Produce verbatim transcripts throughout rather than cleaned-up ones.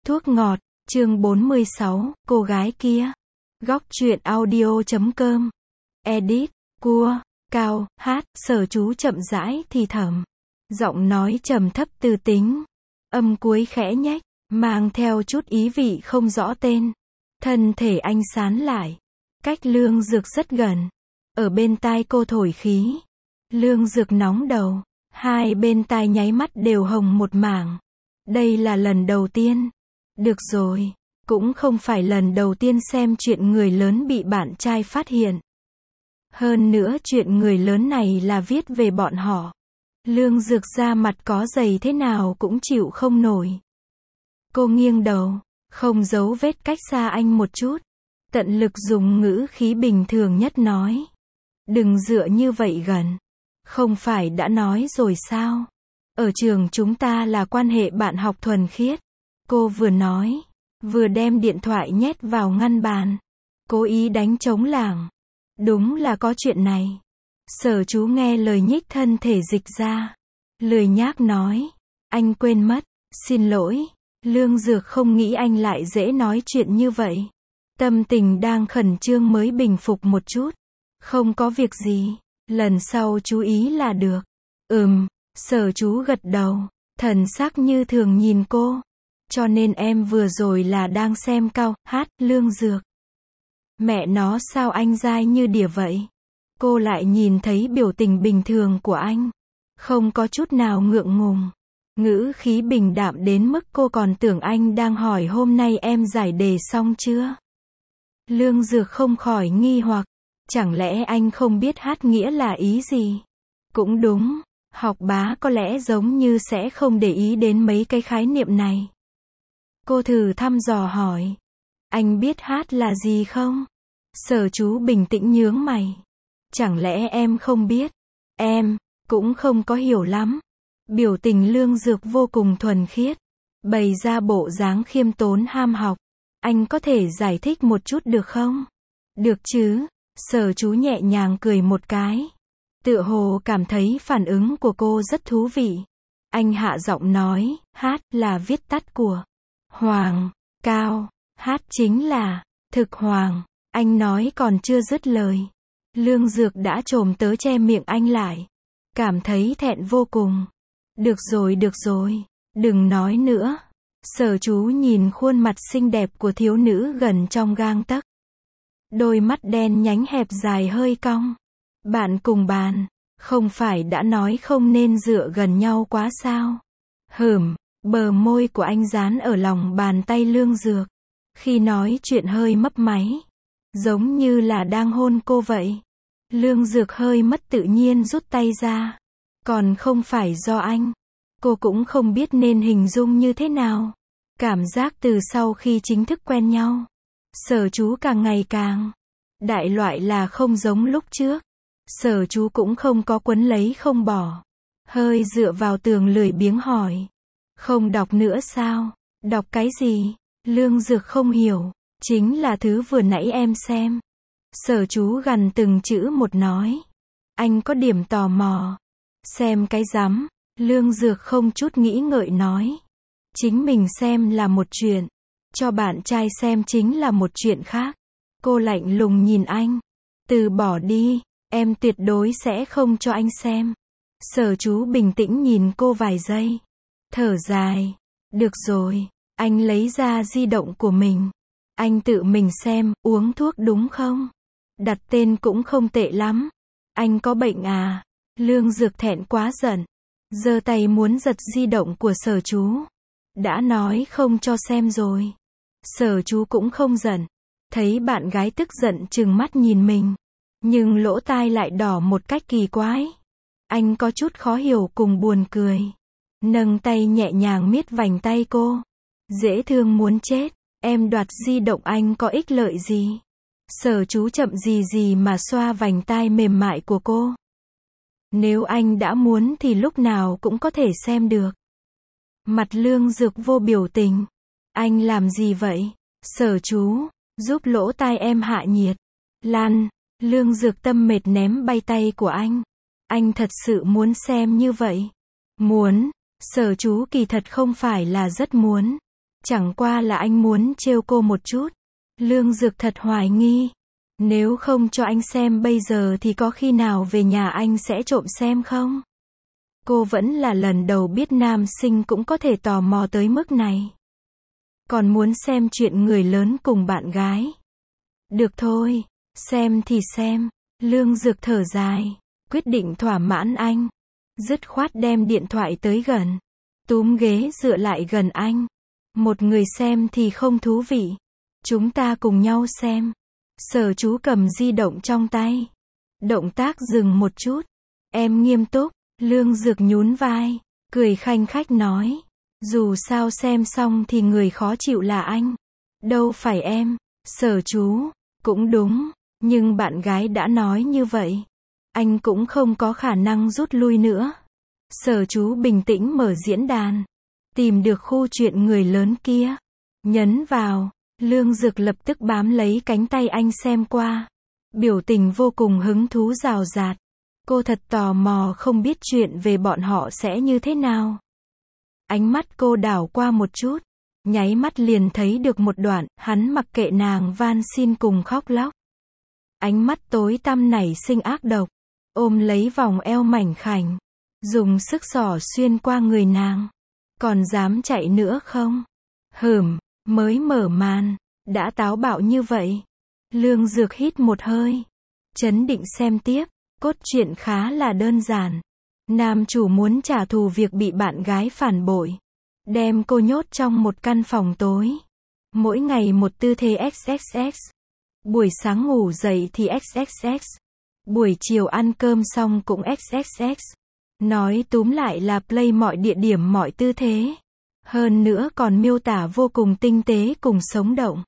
Thuốc ngọt, chương bốn mươi sáu, cô gái kia. Góc truyện audio chấm com. Edit, cua, cao, hát, Sở Chú chậm rãi thì thầm. Giọng nói trầm thấp tư tính. Âm cuối khẽ nhếch, mang theo chút ý vị không rõ tên. Thân thể anh sán lại. Cách Lương Dược rất gần. Ở bên tai cô thổi khí. Lương Dược nóng đầu. Hai bên tai nháy mắt đều hồng một mảng. Đây là lần đầu tiên. Được rồi, cũng không phải lần đầu tiên xem chuyện người lớn bị bạn trai phát hiện. Hơn nữa chuyện người lớn này là viết về bọn họ. Lương Dược ra mặt có dày thế nào cũng chịu không nổi. Cô nghiêng đầu, không giấu vết cách xa anh một chút. Tận lực dùng ngữ khí bình thường nhất nói. Đừng dựa như vậy gần. Không phải đã nói rồi sao? Ở trường chúng ta là quan hệ bạn học thuần khiết. Cô vừa nói, vừa đem điện thoại nhét vào ngăn bàn. Cố ý đánh trống lảng. Đúng là có chuyện này. Sở Chú nghe lời nhích thân thể dịch ra. Lười nhác nói. Anh quên mất. Xin lỗi. Lương Dược không nghĩ anh lại dễ nói chuyện như vậy. Tâm tình đang khẩn trương mới bình phục một chút. Không có việc gì. Lần sau chú ý là được. Ừm. Sở Chú gật đầu. Thần sắc như thường nhìn cô. Cho nên em vừa rồi là đang xem cao, hát, Lương Dược. Mẹ nó sao anh dai như đỉa vậy? Cô lại nhìn thấy biểu tình bình thường của anh. Không có chút nào ngượng ngùng. Ngữ khí bình đạm đến mức cô còn tưởng anh đang hỏi hôm nay em giải đề xong chưa? Lương Dược không khỏi nghi hoặc. Chẳng lẽ anh không biết hát nghĩa là ý gì? Cũng đúng. Học bá có lẽ giống như sẽ không để ý đến mấy cái khái niệm này. Cô thử thăm dò hỏi. Anh biết hát là gì không? Sở Chú bình tĩnh nhướng mày. Chẳng lẽ em không biết? Em, cũng không có hiểu lắm. Biểu tình Lương Dược vô cùng thuần khiết. Bày ra bộ dáng khiêm tốn ham học. Anh có thể giải thích một chút được không? Được chứ? Sở Chú nhẹ nhàng cười một cái. Tựa hồ cảm thấy phản ứng của cô rất thú vị. Anh hạ giọng nói, hát là viết tắt của Hoàng, Cao, hát chính là thực hoàng. Anh nói còn chưa dứt lời. Lương Dược đã chồm tới che miệng anh lại. Cảm thấy thẹn vô cùng. Được rồi được rồi, đừng nói nữa. Sở Chú nhìn khuôn mặt xinh đẹp của thiếu nữ gần trong gang tấc. Đôi mắt đen nhánh hẹp dài hơi cong. Bạn cùng bàn, không phải đã nói không nên dựa gần nhau quá sao? Hửm, bờ môi của anh dán ở lòng bàn tay Lương Dược. Khi nói chuyện hơi mấp máy. Giống như là đang hôn cô vậy. Lương Dược hơi mất tự nhiên rút tay ra. Còn không phải do anh. Cô cũng không biết nên hình dung như thế nào. Cảm giác từ sau khi chính thức quen nhau. Sở Chú càng ngày càng. Đại loại là không giống lúc trước. Sở Chú cũng không có quấn lấy không bỏ. Hơi dựa vào tường lười biếng hỏi. Không đọc nữa sao? Đọc cái gì? Lương Dược không hiểu. Chính là thứ vừa nãy em xem. Sở Chú gằn từng chữ một nói. Anh có điểm tò mò. Xem cái rắm. Lương Dược không chút nghĩ ngợi nói. Chính mình xem là một chuyện. Cho bạn trai xem chính là một chuyện khác. Cô lạnh lùng nhìn anh. Từ bỏ đi. Em tuyệt đối sẽ không cho anh xem. Sở Chú bình tĩnh nhìn cô vài giây. Thở dài. Được rồi. Anh lấy ra di động của mình. Anh tự mình xem, uống thuốc đúng không? Đặt tên cũng không tệ lắm. Anh có bệnh à? Lương Dược thẹn quá giận. Giơ tay muốn giật di động của Sở Chú. Đã nói không cho xem rồi. Sở Chú cũng không giận. Thấy bạn gái tức giận trừng mắt nhìn mình. Nhưng lỗ tai lại đỏ một cách kỳ quái. Anh có chút khó hiểu cùng buồn cười. Nâng tay nhẹ nhàng miết vành tay cô. Dễ thương muốn chết. Em đoạt di động anh có ích lợi gì? Sở Chú chậm gì gì mà xoa vành tai mềm mại của cô. Nếu anh đã muốn thì lúc nào cũng có thể xem được. Mặt Lương Dược vô biểu tình. Anh làm gì vậy? Sở Chú, giúp lỗ tai em hạ nhiệt. Lan. Lương Dược tâm mệt ném bay tay của anh. Anh thật sự muốn xem như vậy. Muốn. Sở Chú kỳ thật không phải là rất muốn. Chẳng qua là anh muốn trêu cô một chút. Lương Dược thật hoài nghi. Nếu không cho anh xem bây giờ thì có khi nào về nhà anh sẽ trộm xem không? Cô vẫn là lần đầu biết nam sinh cũng có thể tò mò tới mức này. Còn muốn xem chuyện người lớn cùng bạn gái. Được thôi, xem thì xem. Lương Dược thở dài, quyết định thỏa mãn anh. Dứt khoát đem điện thoại tới gần. Túm ghế dựa lại gần anh. Một người xem thì không thú vị. Chúng ta cùng nhau xem. Sở Chú cầm di động trong tay. Động tác dừng một chút. Em nghiêm túc. Lương Dược nhún vai, cười khanh khách nói. Dù sao xem xong thì người khó chịu là anh. Đâu phải em. Sở Chú, cũng đúng. Nhưng bạn gái đã nói như vậy. Anh cũng không có khả năng rút lui nữa. Sở Chú bình tĩnh mở diễn đàn. Tìm được khu chuyện người lớn kia. Nhấn vào. Lương Dược lập tức bám lấy cánh tay anh xem qua. Biểu tình vô cùng hứng thú rào rạt. Cô thật tò mò không biết chuyện về bọn họ sẽ như thế nào. Ánh mắt cô đảo qua một chút. Nháy mắt liền thấy được một đoạn, hắn mặc kệ nàng van xin cùng khóc lóc. Ánh mắt tối tăm nảy sinh ác độc. Ôm lấy vòng eo mảnh khảnh. Dùng sức xỏ xuyên qua người nàng. Còn dám chạy nữa không? Hửm, mới mở màn. Đã táo bạo như vậy. Lương Dược hít một hơi. Chấn định xem tiếp. Cốt truyện khá là đơn giản. Nam chủ muốn trả thù việc bị bạn gái phản bội. Đem cô nhốt trong một căn phòng tối. Mỗi ngày một tư thế ích ích ích. Buổi sáng ngủ dậy thì ích ích ích. Buổi chiều ăn cơm xong cũng ích ích ích. Nói túm lại là play mọi địa điểm mọi tư thế. Hơn nữa còn miêu tả vô cùng tinh tế cùng sống động.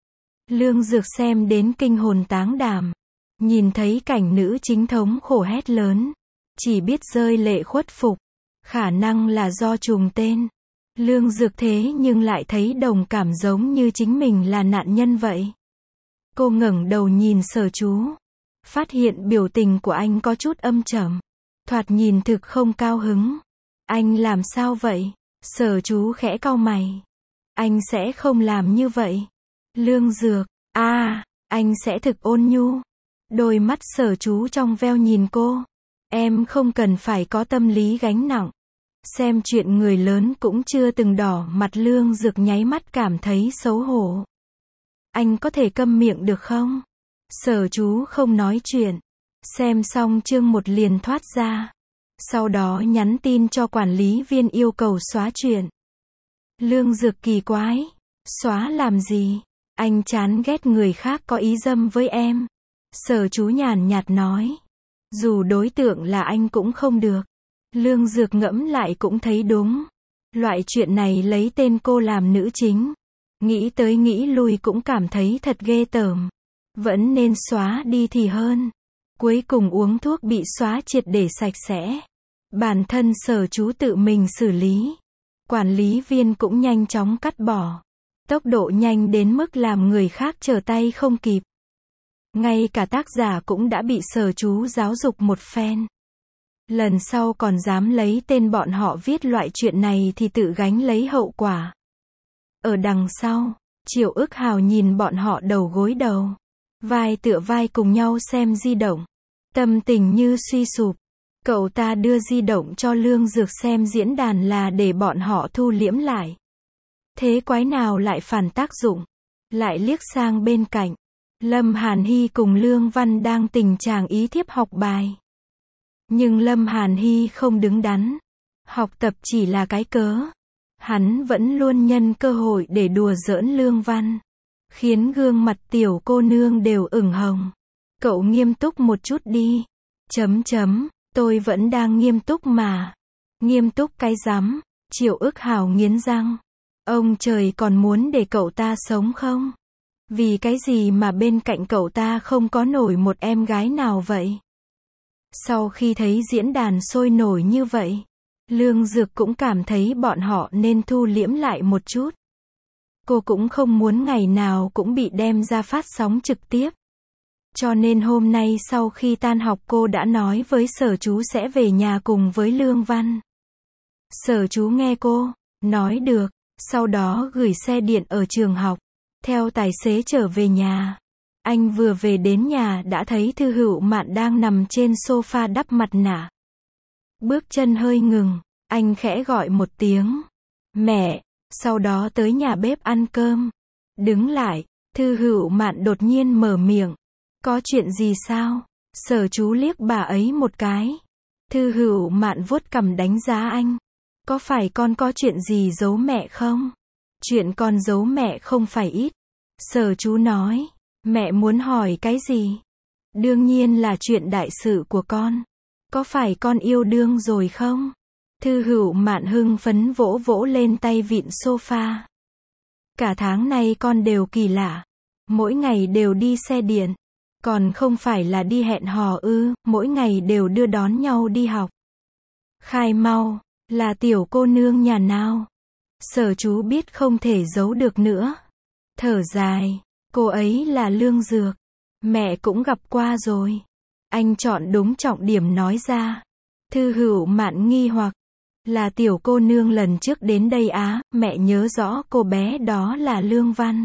Lương Dược xem đến kinh hồn táng đảm. Nhìn thấy cảnh nữ chính thống khổ hét lớn. Chỉ biết rơi lệ khuất phục. Khả năng là do trùng tên. Lương Dược thế nhưng lại thấy đồng cảm giống như chính mình là nạn nhân vậy. Cô ngẩng đầu nhìn Sở Chú. Phát hiện biểu tình của anh có chút âm trầm. Thoạt nhìn thực không cao hứng. Anh làm sao vậy? Sở Chú khẽ cau mày. Anh sẽ không làm như vậy. Lương Dược, a, à, anh sẽ thực ôn nhu. Đôi mắt Sở Chú trong veo nhìn cô. Em không cần phải có tâm lý gánh nặng. Xem chuyện người lớn cũng chưa từng đỏ mặt. Lương Dược nháy mắt cảm thấy xấu hổ. Anh có thể câm miệng được không? Sở Chú không nói chuyện. Xem xong chương một liền thoát ra. Sau đó nhắn tin cho quản lý viên yêu cầu xóa chuyện. Lương Dược kỳ quái. Xóa làm gì? Anh chán ghét người khác có ý dâm với em. Sở Chú nhàn nhạt nói. Dù đối tượng là anh cũng không được. Lương Dược ngẫm lại cũng thấy đúng. Loại chuyện này lấy tên cô làm nữ chính. Nghĩ tới nghĩ lui cũng cảm thấy thật ghê tởm. Vẫn nên xóa đi thì hơn. Cuối cùng uống thuốc bị xóa triệt để sạch sẽ. Bản thân Sở Chú tự mình xử lý. Quản lý viên cũng nhanh chóng cắt bỏ. Tốc độ nhanh đến mức làm người khác trở tay không kịp. Ngay cả tác giả cũng đã bị Sở Chú giáo dục một phen. Lần sau còn dám lấy tên bọn họ viết loại chuyện này thì tự gánh lấy hậu quả. Ở đằng sau, Triệu Ức Hào nhìn bọn họ đầu gối đầu. Vai tựa vai cùng nhau xem di động. Tâm tình như suy sụp. Cậu ta đưa di động cho Lương Dược xem diễn đàn là để bọn họ thu liễm lại. Thế quái nào lại phản tác dụng. Lại liếc sang bên cạnh. Lâm Hàn Hy cùng Lương Văn đang tình trạng ý thiếp học bài. Nhưng Lâm Hàn Hy không đứng đắn. Học tập chỉ là cái cớ. Hắn vẫn luôn nhân cơ hội để đùa giỡn Lương Văn. Khiến gương mặt tiểu cô nương đều ửng hồng. Cậu nghiêm túc một chút đi. Chấm chấm, tôi vẫn đang nghiêm túc mà. Nghiêm túc cái rắm. Triệu Ức Hào nghiến răng. Ông trời còn muốn để cậu ta sống không? Vì cái gì mà bên cạnh cậu ta không có nổi một em gái nào vậy? Sau khi thấy diễn đàn sôi nổi như vậy, Lương Dược cũng cảm thấy bọn họ nên thu liễm lại một chút. Cô cũng không muốn ngày nào cũng bị đem ra phát sóng trực tiếp. Cho nên hôm nay sau khi tan học cô đã nói với Sở Chú sẽ về nhà cùng với Lương Văn. Sở Chú nghe cô, nói được, Sau đó gửi xe điện ở trường học, theo tài xế trở về nhà. Anh vừa về đến nhà đã thấy Thư Hữu Mạn đang nằm trên sofa đắp mặt nạ. Bước chân hơi ngừng, anh khẽ gọi một tiếng, mẹ, sau đó tới nhà bếp ăn cơm. Đứng lại, Thư Hữu Mạn đột nhiên mở miệng, có chuyện gì sao? Sở Chú liếc bà ấy một cái. Thư Hữu Mạn vuốt cằm đánh giá anh, có phải con có chuyện gì giấu mẹ không? Chuyện con giấu mẹ không phải ít. Sở Chú nói, mẹ muốn hỏi cái gì? Đương nhiên là chuyện đại sự của con. Có phải con yêu đương rồi không? Thư Hữu Mạn hưng phấn vỗ vỗ lên tay vịn sofa. Cả tháng nay con đều kỳ lạ. Mỗi ngày đều đi xe điện. Còn không phải là đi hẹn hò ư, mỗi ngày đều đưa đón nhau đi học. Khai mau, là tiểu cô nương nhà nào? Sở Chú biết không thể giấu được nữa. Thở dài, cô ấy là Lương Dược. Mẹ cũng gặp qua rồi. Anh chọn đúng trọng điểm nói ra. Thư Hữu Mạn nghi hoặc, là tiểu cô nương lần trước đến đây á, mẹ nhớ rõ cô bé đó là Lương Văn.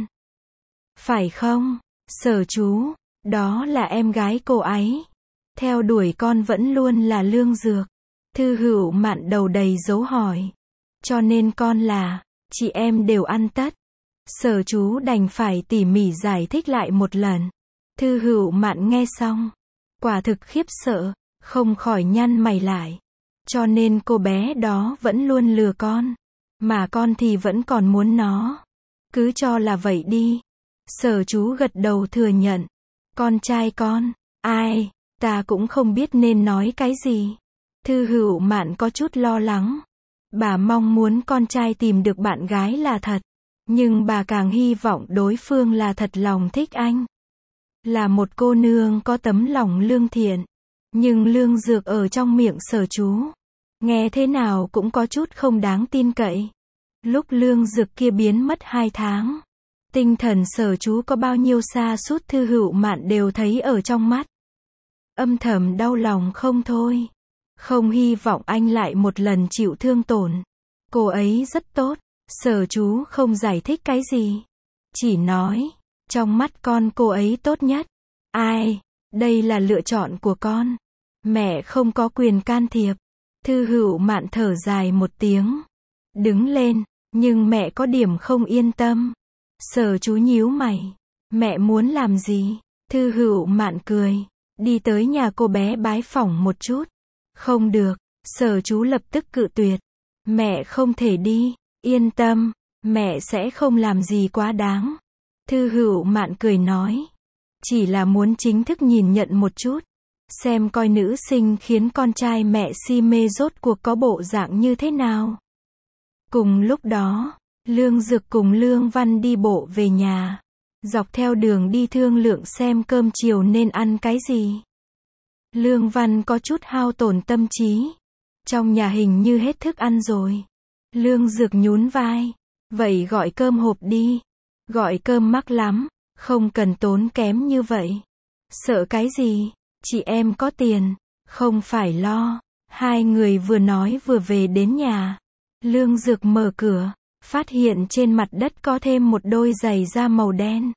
Phải không? Sở Chú, đó là em gái cô ấy. Theo đuổi con vẫn luôn là Lương Dược. Thư Hữu Mạn đầu đầy dấu hỏi. Cho nên con là, chị em đều ăn tất. Sở Chú đành phải tỉ mỉ giải thích lại một lần. Thư Hữu Mạn nghe xong, quả thực khiếp sợ, không khỏi nhăn mày lại. Cho nên cô bé đó vẫn luôn lừa con, mà con thì vẫn còn muốn nó. Cứ cho là vậy đi. Sở Chú gật đầu thừa nhận. Con trai con, ai, ta cũng không biết nên nói cái gì. Thư Hữu Mạn có chút lo lắng. Bà mong muốn con trai tìm được bạn gái là thật. Nhưng bà càng hy vọng đối phương là thật lòng thích anh. Là một cô nương có tấm lòng lương thiện. Nhưng Lương Dược ở trong miệng Sở Chú, nghe thế nào cũng có chút không đáng tin cậy. Lúc Lương Dược kia biến mất hai tháng, tinh thần Sở Chú có bao nhiêu sa sút Thư Hữu Mạn đều thấy ở trong mắt. Âm thầm đau lòng không thôi. Không hy vọng anh lại một lần chịu thương tổn. Cô ấy rất tốt. Sở Chú không giải thích cái gì. Chỉ nói, trong mắt con cô ấy tốt nhất. Ai, đây là lựa chọn của con. Mẹ không có quyền can thiệp. Thư Hữu Mạn thở dài một tiếng. Đứng lên, nhưng mẹ có điểm không yên tâm. Sở Chú nhíu mày. Mẹ muốn làm gì? Thư Hữu Mạn cười. Đi tới nhà cô bé bái phỏng một chút. Không được, Sở Chú lập tức cự tuyệt. Mẹ không thể đi. Yên tâm, mẹ sẽ không làm gì quá đáng. Thư Hữu Mạn cười nói. Chỉ là muốn chính thức nhìn nhận một chút. Xem coi nữ sinh khiến con trai mẹ si mê rốt cuộc có bộ dạng như thế nào. Cùng lúc đó, Lương Dược cùng Lương Văn đi bộ về nhà. Dọc theo đường đi thương lượng xem cơm chiều nên ăn cái gì. Lương Văn có chút hao tổn tâm trí. Trong nhà hình như hết thức ăn rồi. Lương Dược nhún vai. Vậy gọi cơm hộp đi. Gọi cơm mắc lắm. Không cần tốn kém như vậy. Sợ cái gì? Chị em có tiền. Không phải lo. Hai người vừa nói vừa về đến nhà. Lương Dược mở cửa. Phát hiện trên mặt đất có thêm một đôi giày da màu đen.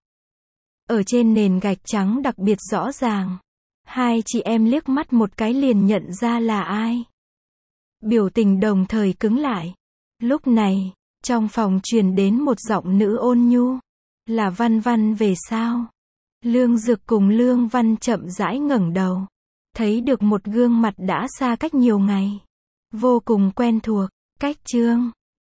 Ở trên nền gạch trắng đặc biệt rõ ràng. Hai chị em liếc mắt một cái liền nhận ra là ai. Biểu tình đồng thời cứng lại. Lúc này, trong phòng truyền đến một giọng nữ ôn nhu. Là Văn Văn về sao? Lương Dược cùng Lương Văn chậm rãi ngẩng đầu. Thấy được một gương mặt đã xa cách nhiều ngày. Vô cùng quen thuộc. Cách Trương.